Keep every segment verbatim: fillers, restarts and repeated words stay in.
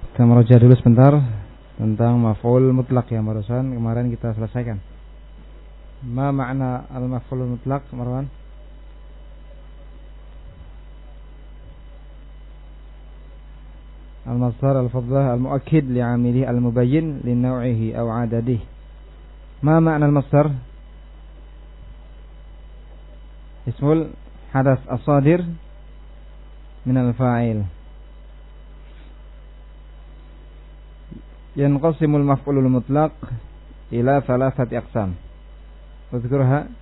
Kita merujuk dulu sebentar tentang maf'ul mutlak yang barusan kemarin kita selesaikan. Ma makna al-maf'ul mutlak, Marwan? Al-masdar al-fadlah al-mu'akkid li'amilihi al-mubayyin li naw'ihi aw 'adadihi. Ma makna al-masdar? Ismul hadas as-sadir min al-fa'il. Yanqasimul maf'ulul mutlaq ila thalathati aqsam. Udhkurha.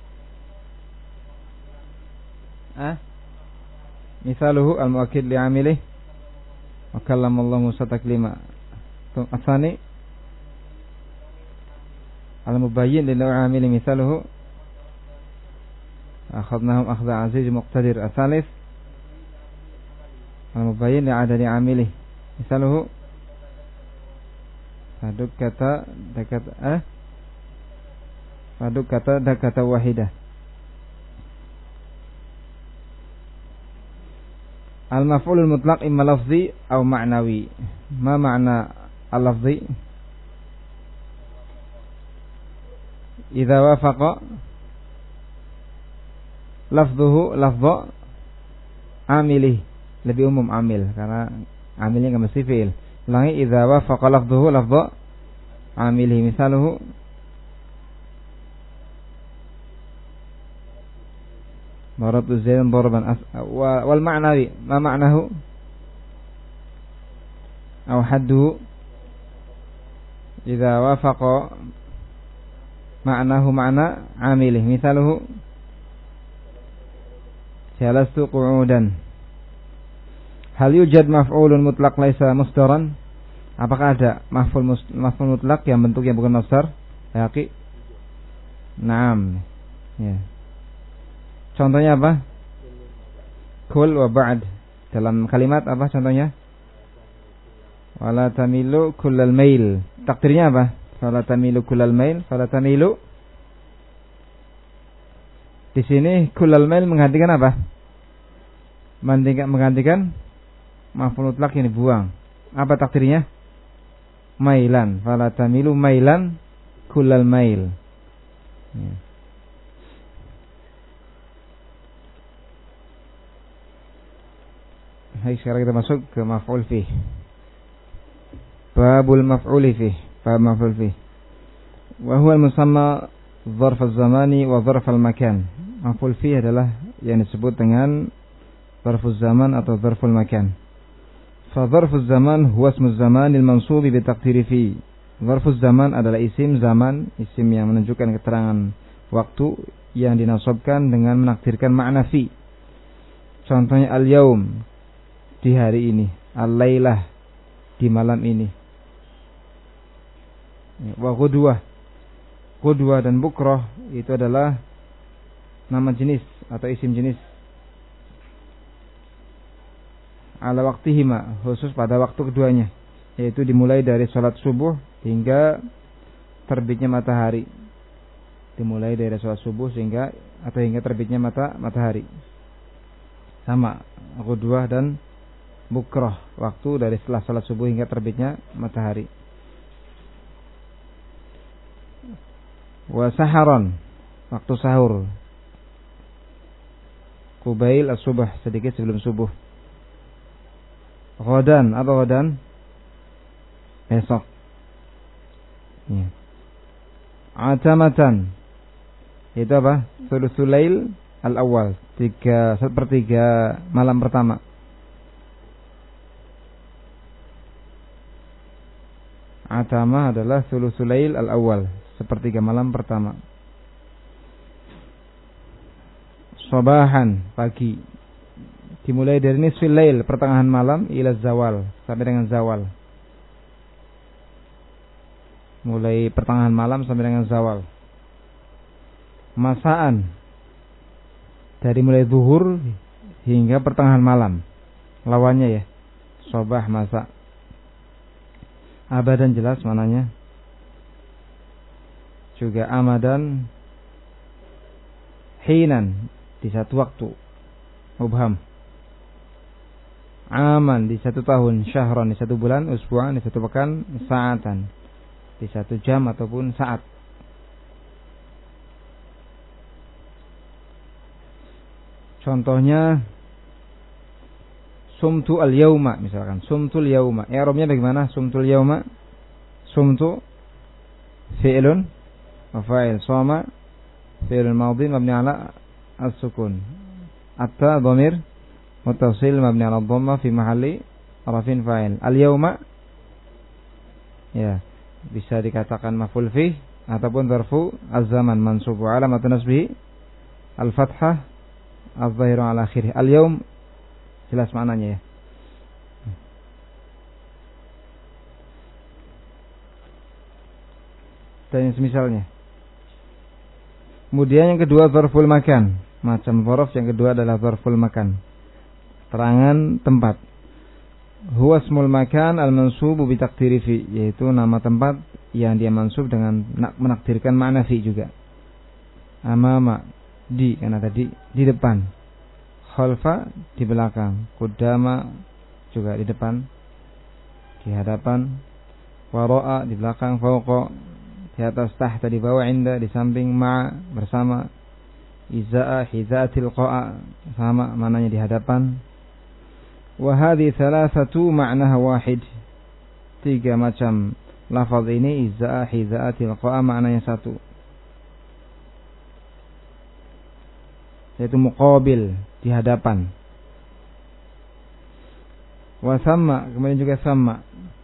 Ah? Misaluhu al-mu'akkid li'amilihi wa kallama Allah Musa taklima. Tsani al-mubayyin li naw'i 'amili misaluhu akhadnahum akhdha 'aziz muqtadir. Ats-tsalits al-mubayyin li'adadi 'amilihi misaluhu Faduk kata dakata eh Faduk kata dakata wahidah. Al-maf'ulul mutlaq imma lafzi aw ma'nawi. Ma ma'na al-lafzi? Idza wafaqa lafzuhu lafza amilih. Lebih umum amil karena amilnya enggak mesti fi'il. Ulangi, idza wafaqa lafdhuhu lafdha amilihi misaluhu darabtu zaidan darban wal ma'nawi ma ma'nahu aw hadduhu idza wafaqa ma'nahu ma'na amilihi misaluhu jalastu qu'udan. Hal yujad maf'ulun mutlaq laisa masdaran? Apakah ada maf'ul maf'ul mutlaq yang bentuknya bukan masdar? Yaqi? Naam. Ya. Contohnya apa? Kul wa ba'd. Dalam kalimat apa contohnya? Wala tamilu kullal mail. Takdirnya apa? Wala tamilu kullal mail, wala tamilu. Di sini kullal mail menggantikan apa? Menggantikan menggantikan maf'ul mutlaq yang dibuang. Apa takdirnya? Mailan. Fala tamilu mailan kullal mail. Ya. Baik, sekarang kita masuk ke maf'ul fih. Babul maf'ul fih. Bab maf'ul fih. Wa huwa al-musamma dzarf az-zamani wa dzarf al-makan. Maf'ul fih adalah yang disebut dengan dzarfuz zaman atau dzarful makan. Fadzarfuz zaman huwa ismuz zamanil mansubi bi taqdiri fi. Dzarfuz zaman adalah isim zaman, isim yang menunjukkan keterangan waktu yang dinasabkan dengan menakdirkan makna fi. Contohnya al-yaum, di hari ini, al-lailah, di malam ini. Wa ghudwah, ghudwah dan bukrah itu adalah nama jenis atau isim jenis. Ala waktihima, khusus pada waktu keduanya, yaitu dimulai dari sholat subuh hingga terbitnya matahari. Dimulai dari sholat subuh sehingga atau hingga terbitnya mata matahari. Sama ghudwah dan bukrah, waktu dari setelah sholat subuh hingga terbitnya matahari. Wa saharon, waktu sahur. Qubail as-subh, sedikit sebelum subuh. Ghadan, apa ghadan? Besok. Ya. Atamatan, itu apa? Thuluthul lail al-awwal, tiga sepertiga malam pertama. Atama adalah thuluthul lail al-awwal, sepertiga malam pertama. Sabahan, pagi. Dimulai dari nisfil lail, pertengahan malam, ila zawal, sampai dengan zawal. Mulai pertengahan malam sampai dengan zawal. Masaan, dari mulai zuhur hingga pertengahan malam. Lawannya ya, sobah, masa. Abadan jelas mananya. Juga amadan, hinan, di satu waktu. Mubham. aman di satu tahun, syahran di satu bulan, usbu'an di satu pekan, sa'atan di satu jam ataupun saat. Contohnya sumtu al-yauma misalkan, sumtul yauma. I'rabnya bagaimana? Sumtul yauma. Sumtu fi'lun wa fa'il, shoma fi'lun madhi mabni ala as-sukun. Atta dhamir muttasil mabni ala dhamma fi mahalli rafin fa'il. Al-yauma ya bisa dikatakan maf'ul fi ataupun dzarfu az-zaman mansub wa alamatun nasbihi al-fathah adh-dhahiru ala akhirih. Al-yaum jelas maknanya ya. Dan semisalnya. Kemudian yang kedua dzarful makan. Macam dzarf yang kedua adalah dzarful makan. Terangan tempat. Huwa ismul makan al-mansubu bi taqdiri fi, yaitu nama tempat yang dia mansub dengan menakdirkan makna fi juga. Amama di, karena tadi di depan. Khalfa di belakang. Qudama juga di depan, di hadapan. Wara'a di belakang. Fawqa di atas. Tahta di bawah. Inda di samping. Ma bersama. Iza'a hizaatil qa'a sama maknanya di hadapan. Wa hadhi thalathatu ma'naha wahid. Tiga macam lafaz ini iza'a hizaatil qa'a maknanya satu, yaitu muqabil di hadapan. Wa thamma kemudian juga sama,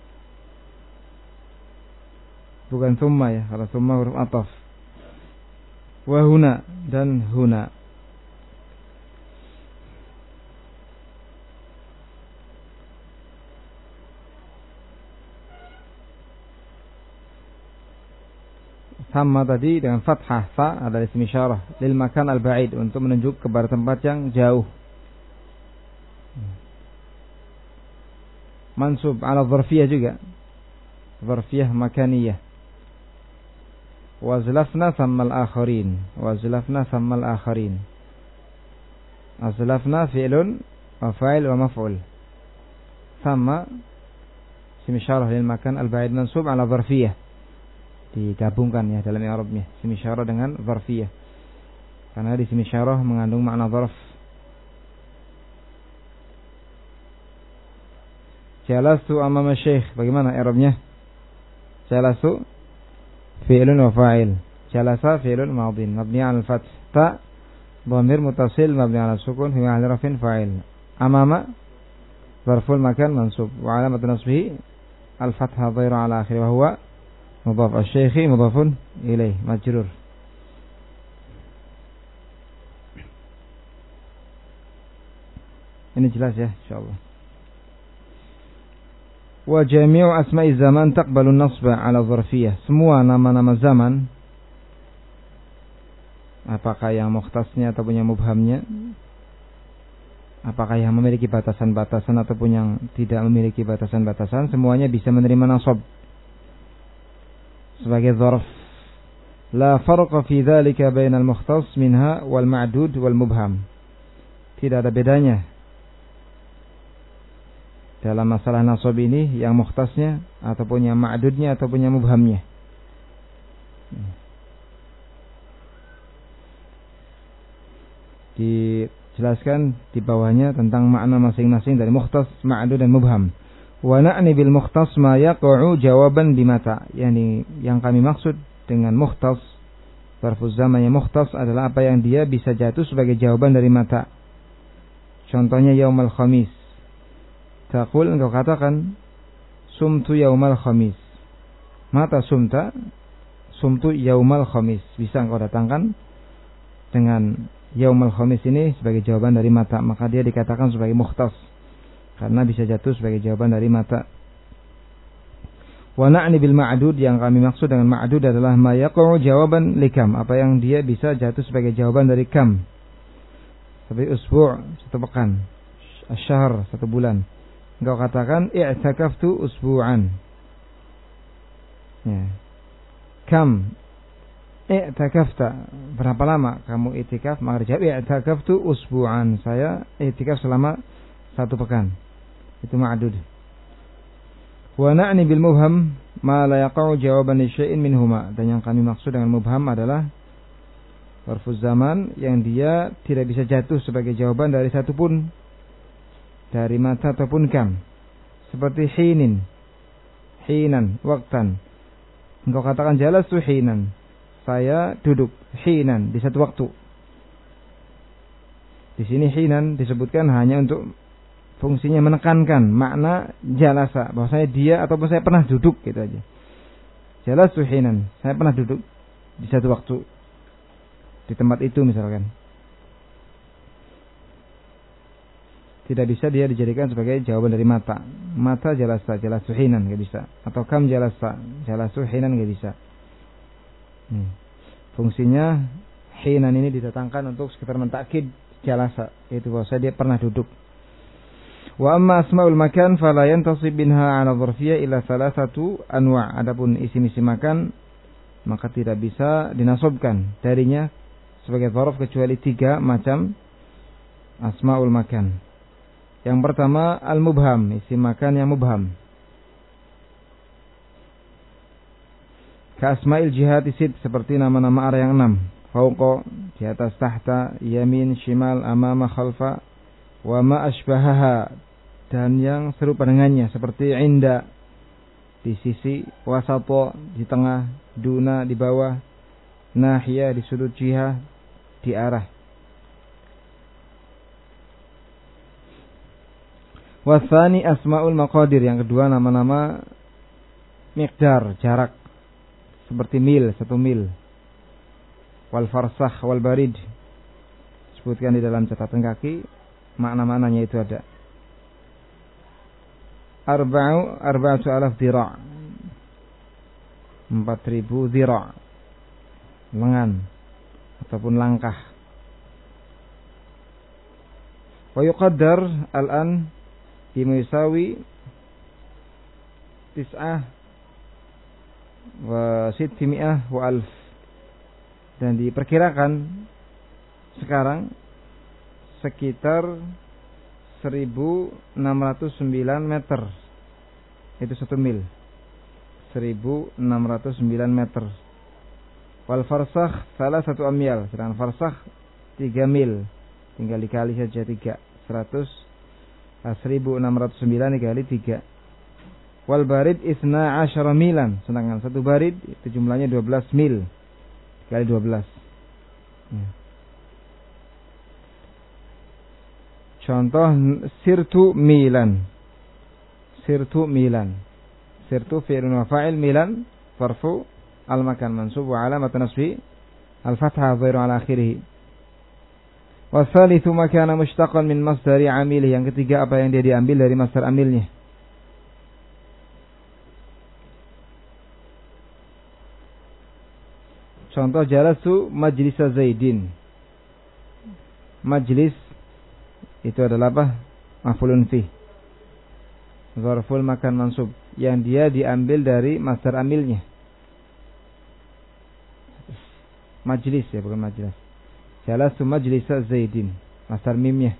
bukan thumma ya, kalau thumma huruf ataf. Wa huna dan huna. Sama tadi dengan fathah fa adalah isim isyarah lil makan al-ba'id, untuk menunjuk kepada tempat yang jauh. Mansub ala dzarfiyah juga, dzarfiyah makaniyah. Wazlafna thammal akharin, wazlafna thammal akharin. Azlafna fi'lun wa fa'il wa maf'ul. Thamma isim isyarah lil makan al-ba'id mansub ala dzarfiyah, digabungkan ya dalam i'rabnya isim isyarah dengan dzarfiyah, karena di isim isyarah mengandung makna dzarf. Jalastu amama syekh, bagaimana i'rabnya? Jalastu fi'lun wa fa'il, jalasa fi'lun madhin mabni 'ala al-fath, ta dhamir muttasil mabni 'ala sukun fi mahalli raf'in fa'il. Amama dzarful makan mansub wa 'alamatu nasbihi al-fathah dhairu 'ala akhir wa huwa mudhaf. Asy-syaikhi mudhafun ilaih majrur. Ini jelas ya insyaallah. Wa jami'u asma'i zaman taqbalu an-nasba 'ala dzarfiyah. Semua nama-nama zaman, apakah yang mukhtasnya ataupun yang mubhamnya, apakah yang memiliki batasan-batasan ataupun yang tidak memiliki batasan-batasan, semuanya bisa menerima nasab sebagai dzarf. La farqa fi dzalika bainal mukhtas minha wal ma'dud wal mubham. Tidak ada bedanya dalam masalah nasab ini yang mukhtasnya ataupun yang ma'dudnya ataupun yang mubhamnya. Dijelaskan di bawahnya tentang makna masing-masing dari mukhtas, ma'dud dan mubham. Wa na'ni bil mukhtas ma yaqa'u jawaban bimata. Yani yang kami maksud dengan mukhtas, dzarfuz zaman yang mukhtas adalah apa yang dia bisa jatuh sebagai jawaban dari mata. Contohnya yaumal khamis. Taqul, engkau katakan sumtu yaumal khamis. Mata sumta? Sumtu yaumal khamis. Bisa engkau datangkan dengan yaumal khamis ini sebagai jawaban dari mata, maka dia dikatakan sebagai mukhtas karena bisa jatuh sebagai jawaban dari mata. Wa na'ni bil ma'dud, yang kami maksud dengan ma'dud adalah ma yaqa'u jawaban likam, apa yang dia bisa jatuh sebagai jawaban dari kam. Seperti usbu', satu pekan, asy-syahr, satu bulan. Engkau katakan i'takaftu usbu'an. Ya. Kam i'takafta, berapa lama kamu i'tikaf? Maka dijawab i'takaftu usbu'an, saya i'tikaf selama satu pekan. itu ma'dud. Wa na'ni bil mubham ma la yaqa'u jawaban li syai'in minhuma. Dan yang kami maksud dengan mubham adalah zarfuz zaman yang dia tidak bisa jatuh sebagai jawaban dari satu pun, dari mata ataupun kam. Seperti hinin, hinan, waktan. Engkau katakan jalastu hinan, saya duduk hinan di satu waktu. Di sini hinan disebutkan hanya untuk fungsinya menekankan makna jalasa, bahwa saya dia ataupun saya pernah duduk, gitu aja. Jalastu hinan, saya pernah duduk di satu waktu di tempat itu misalkan. Tidak bisa dia dijadikan sebagai jawaban dari mata. Mata jalasa, jalastu hinan, enggak bisa. Atau kam jalasa, jalastu hinan, enggak bisa. Hmm. Fungsinya hinan ini didatangkan untuk sekitar mentakkid jalasa, yaitu bahwa dia pernah duduk. Wa amma asmaul makan fala yantasib minha 'ala dzarfiyyah illa thalathatu anwa'. Adapun isim-isim makan maka tidak bisa dinasobkan darinya sebagai dzarf kecuali tiga macam asmaul makan. Yang pertama al-mubham, isim makan yang mubham. Ka asma'il jihati sit, seperti nama-nama arah yang enam. Fauqa, di atas, tahta, yamin, shimal, amama, khalfa, wa ma asbahaha, dan yang serupa dengannya, seperti inda, di sisi, wasato, di tengah, duna, di bawah, nahiyah, di sudut, jihah, di arah. Wasani asma'ul maqadir, yang kedua nama-nama miqdar, jarak, seperti mil, satu mil. Wal farsakh wal barid, sebutkan di dalam catatan kaki, makna-maknanya itu ada. Arba'u arba'atu alaf dhira', empat ribu dhira', lengan ataupun langkah. Wa yuqaddar al-an bima yusawi tis'ah wa sittimi'ah wa alf, dan diperkirakan sekarang sekitar seribu enam ratus sembilan meter, itu satu mil, seribu enam ratus sembilan meter. Wal farsakh salah satu amyal, sedangkan farsakh tiga mil, tinggal dikali saja tiga, seratus, seribu enam ratus sembilan dikali tiga. Wal barid isna asyara milan, sedangkan satu barid itu jumlahnya dua belas mil kali dua belas. Ya. Contoh sirtu milan, sirtu milan, sirtu fi'lun wa fa'il, milan farfu al-makan mansub wa alamat nasbi al-fathah dhairu ala akhirih. Wa tsalitsu ma kana mushtaqan min masdari amilih, yang ketiga apa yang dia diambil dari masdar amilnya. Contoh jalasu majlisa Zaidin. Majlis itu adalah apa? Maf'ulun fi, dzarful makan mansub, yang dia diambil dari masdar amilnya. Majlis ya, bukan majlis. Jalasu majlisa Zaidin, masdar mimnya.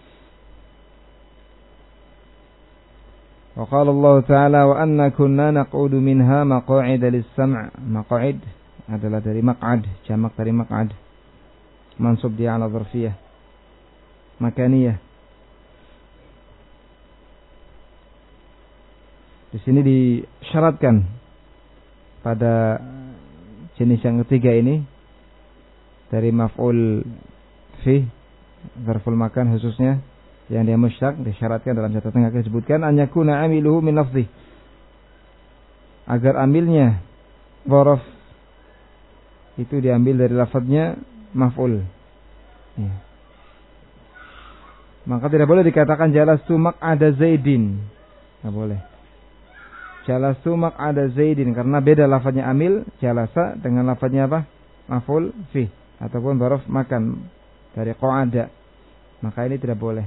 Wa qala Allah Ta'ala wa anna kunna naq'udu minha maq'ida lis-sam'. Maq'id adalah dari maq'ad, jamak dari maq'ad, mansub dia ala dzarfiyah makaniyah. Di sini disyaratkan pada jenis yang ketiga ini dari maf'ul fi, dzarful makan khususnya yang dia mushtaq, disyaratkan dalam catatan kaki disebutkan an yakuna amiluhu min lafzi, agar amilnya dzaraf itu diambil dari lafadznya maf'ul. Ya. Maka tidak boleh dikatakan jalastu maq'ada Zaidin, tidak boleh. Jalastu maq'ada Zaidin, karena beda lafadznya amil jalasa dengan lafadznya apa? Maf'ul fi ataupun dzaraf makan dari qa'ada. Maka ini tidak boleh.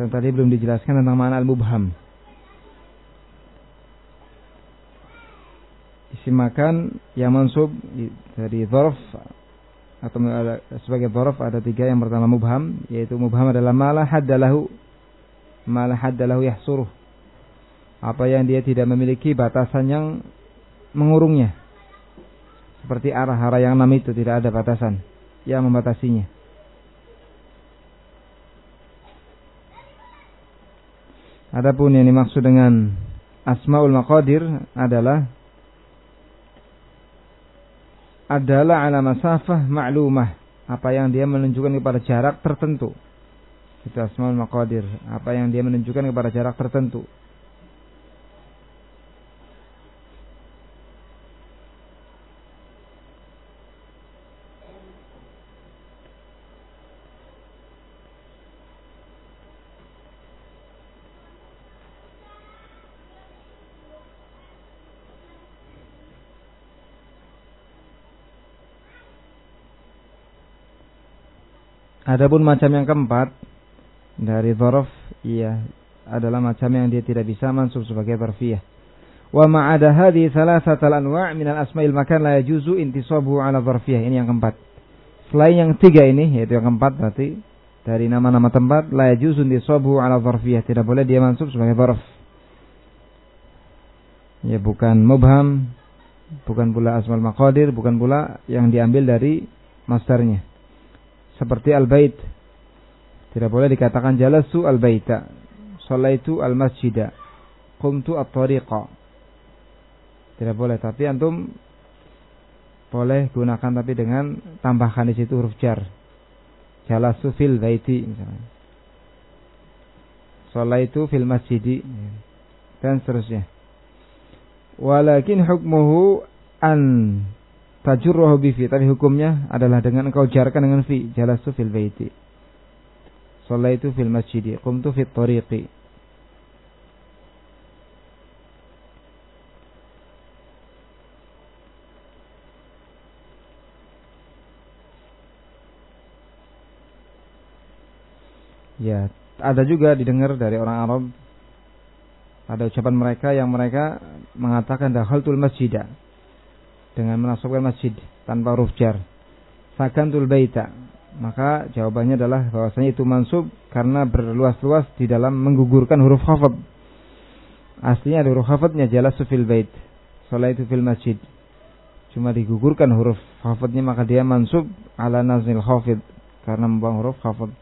Dan tadi belum dijelaskan tentang makna al-mubham. Isim makan yang mansub dari dzarf atau sebagai dzarf ada tiga. Yang pertama mubham, yaitu mubham adalah ma la hadda lahu, ma la hadda lahu yahsuruh, apa yang dia tidak memiliki batasan yang mengurungnya, seperti arah-arah yang enam itu tidak ada batasan yang membatasinya. Adapun yang dimaksud dengan asmaul maqadir adalah adalah ala masafah ma'lumah, apa yang dia menunjukkan kepada jarak tertentu. Itu asmaul maqadir, apa yang dia menunjukkan kepada jarak tertentu. Adapun macam yang keempat dari dzaraf, iya, adalah macam yang dia tidak bisa mansub sebagai dzarfiyah. Wa ma'ada hadhihi thalathatal anwa' min al-asma'il makan la yajuzu intisabuhu 'ala dzarfiyah. Ini yang keempat. Selain yang tiga ini, yaitu yang keempat berarti dari nama-nama tempat, la yajuzu intisabuhu 'ala dzarfiyah, tidak boleh dia mansub sebagai dzarf. Ya, bukan mubham, bukan pula asmaul maqadir, bukan pula yang diambil dari masdarnya. Seperti al-bait, tidak boleh dikatakan jalasu al-baita, shallaitu al-masjida, qumtu at-tariqa. Tidak boleh, tapi antum boleh gunakan tapi dengan tambahkan di situ huruf jar. Jalasu fil baiti misalnya. Shallaitu fil masjidi dan seterusnya. Walakin hukmuhu an tajurruhu bi fi, tapi hukumnya adalah dengan engkau jarkan dengan fi. Jalastu fil baiti, shallaitu fil masjidi, qumtu fit tariqi. Ya, ada juga didengar dari orang Arab, ada ucapan mereka yang mereka mengatakan dakhaltul masjidah dengan menasabkan masjid tanpa huruf jar, sakantul baita, maka jawabannya adalah bahwasanya itu mansub karena berluas-luas di dalam menggugurkan huruf khafad. Aslinya ada huruf khafadnya, jalasu fil bait, shallaitu fil masjid, cuma digugurkan huruf khafadnya, maka dia mansub ala nazil khafid, karena membuang huruf khafad.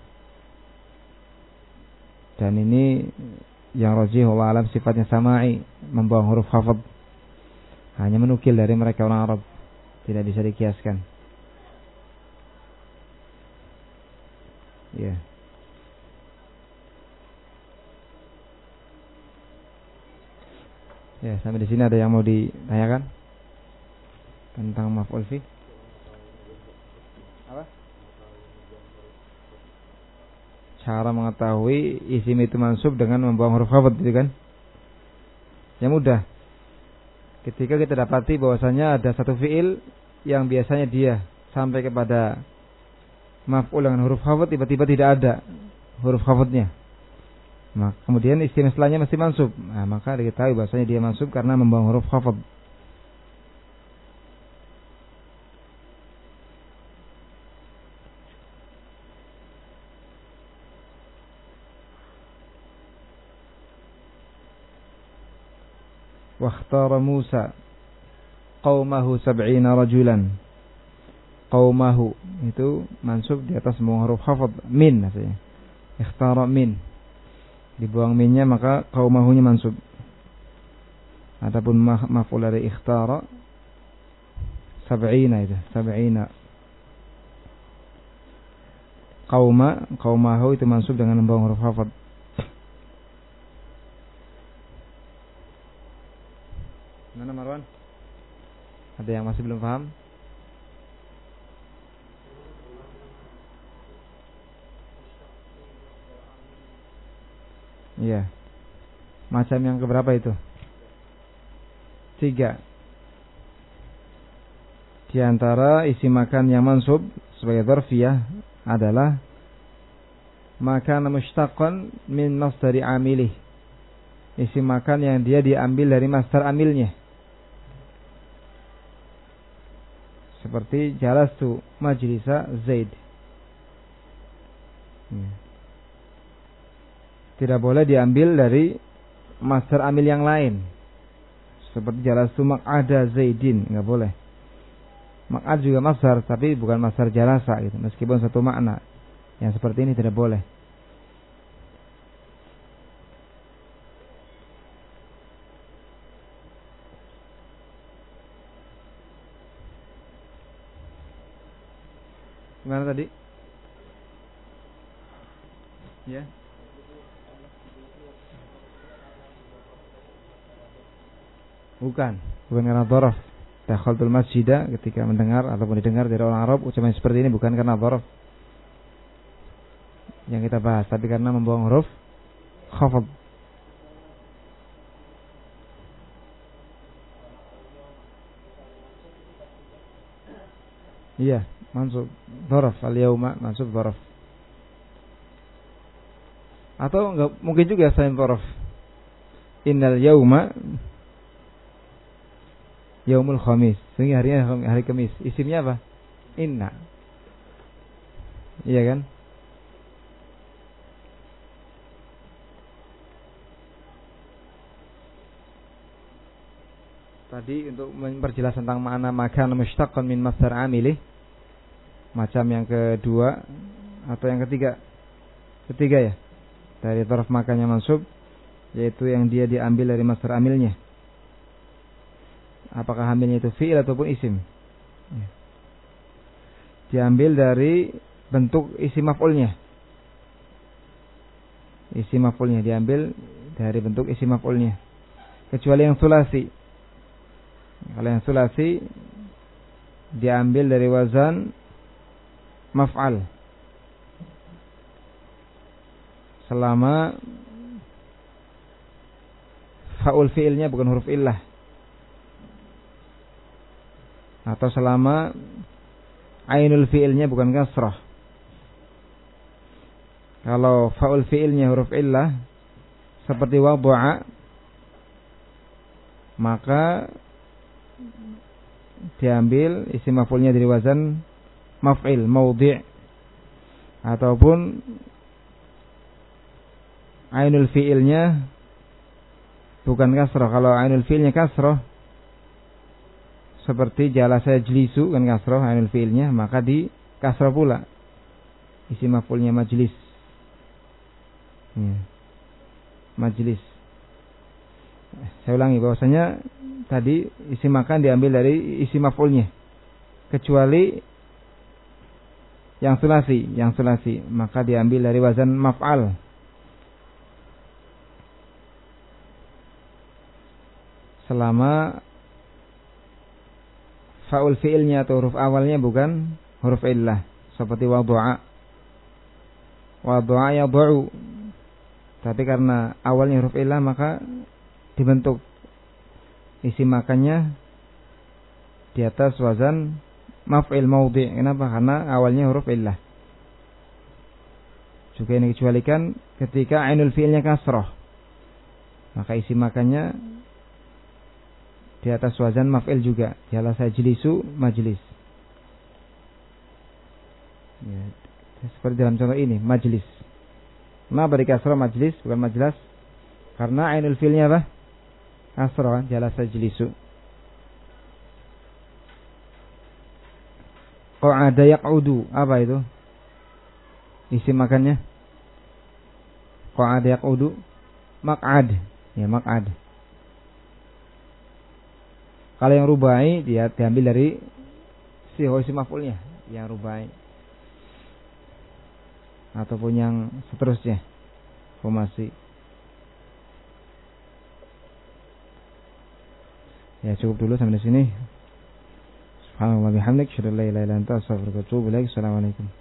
Dan ini yang rajih wallahu alam sifatnya sama'i, membuang huruf khafad, hanya menukil dari mereka orang Arab, tidak bisa dikiaskan. Ya. Ya, sampai di sini ada yang mau ditanyakan tentang maf'ul fi? Apa? Cara mengetahui isim itu mansub dengan membuang huruf khafad, gitu kan? Ya mudah. Ketika kita dapati bahwasanya ada satu fiil yang biasanya dia sampai kepada maf'ul dengan huruf khafad, tiba-tiba tidak ada huruf khafadnya, maka kemudian isim setelahnya mesti mansub. Nah, maka diketahui bahwasanya dia mansub karena membuang huruf khafad. Wakhtara Musa qaumahu sab'ina rajulan. Qaumahu itu mansub di atas membuang huruf khafad, min maksudnya. Ikhtara min, dibuang minnya maka qaumahunya mansub. Adapun maf'ul dari ikhtara sab'ina itu, sab'ina. Qauma, qaumahu itu mansub dengan membuang huruf khafad. Mana Marwan? Ada yang masih belum paham? Iya. Macam yang keberapa itu? Tiga. Di antara isi makan yang mansub sebagai dzarfiyah adalah maka mushtaqan min masdari amilih. Isim makan yang dia diambil dari masdar amilnya. Seperti jalastu majlisa Zaid. Tidak boleh diambil dari masdar amil yang lain. Seperti jalastu maq'ada Zaidin, enggak boleh. Maq'ad juga masdar, tapi bukan masdar jalasa gitu. Meskipun satu makna. Yang seperti ini tidak boleh. Gimana tadi? Ya. Bukan, bukan karena dhorof. Dakhaltul masjidah, ketika mendengar ataupun didengar dari orang Arab ucapan seperti ini bukan karena dhorof yang kita bahas, tapi karena membawa huruf khafad. Iya, mansub dhorof, al-yauma mansub dhorof. Atau enggak mungkin juga selain dhorof. Innal yauma yaumul khamis. Sehingga harinya hari Kamis. Isimnya apa? Inna. Iya kan? Tadi untuk memperjelas tentang makna makan mushtaqan min masdar amilih. Macam yang kedua atau yang ketiga? Ketiga ya. Dari dhorof makannya mansub, yaitu yang dia diambil dari masdar amilnya. Apakah amilnya itu fi'il ataupun isim? Ya. Diambil dari bentuk isim maf'ulnya. Isim maf'ulnya diambil dari bentuk isim maf'ulnya. Kecuali yang sulasi. Kalau yang sulasi diambil dari wazan maf'al. Selama fa'ul fi'ilnya bukan huruf illah. Atau selama ainul fi'ilnya bukan kasrah. Kalau fa'ul fi'ilnya huruf illah seperti wada'a, maka diambil isim maf'ulnya dari wazan maf'il, maudhi'. Ataupun ainul fi'ilnya bukan kasrah. Kalau ainul fi'ilnya kasrah seperti jalasa yajlisu kan kasrah ainul fi'ilnya, maka di kasrah pula isim maf'ulnya majlis. Ya. Majlis. Saya ulangi bahwasanya tadi isim makan diambil dari isim maf'ulnya, kecuali yang sulasi, yang sulasi maka diambil dari wazan maf'al. Selama fa'ul fi'ilnya atau huruf awalnya bukan huruf illah, seperti wada'a. Wada'a yada'u. Tapi karena awalnya huruf illah maka dibentuk isim makannya di atas wazan maf'il maudhi'. Kenapa? Karena awalnya huruf illah. Juga ini kecualikan ketika ainul fi'ilnya kasrah, maka isim makannya di atas wazan maf'il juga. Jalasa yajlisu majlis. Ya, seperti dalam contoh ini, majlis. Kenapa di kasrah majlis bukan majlas? Karena ainul fi'ilnya apa? Kasrah, jalasa yajlisu. Qa'ada yaq'udu, apa itu? Isim makannya qa'ada yaq'udu, maq'ad. Ya, maq'ad. Kalau yang rubai dia diambil dari si isim maf'ulnya, yang rubai. Ataupun yang seterusnya, formasi. Ya, cukup dulu sampai di sini. Subhanallah bihamdik, syada la ilaha illa anta, astaghfiruka wa atubu ilaik. Assalamualaikum.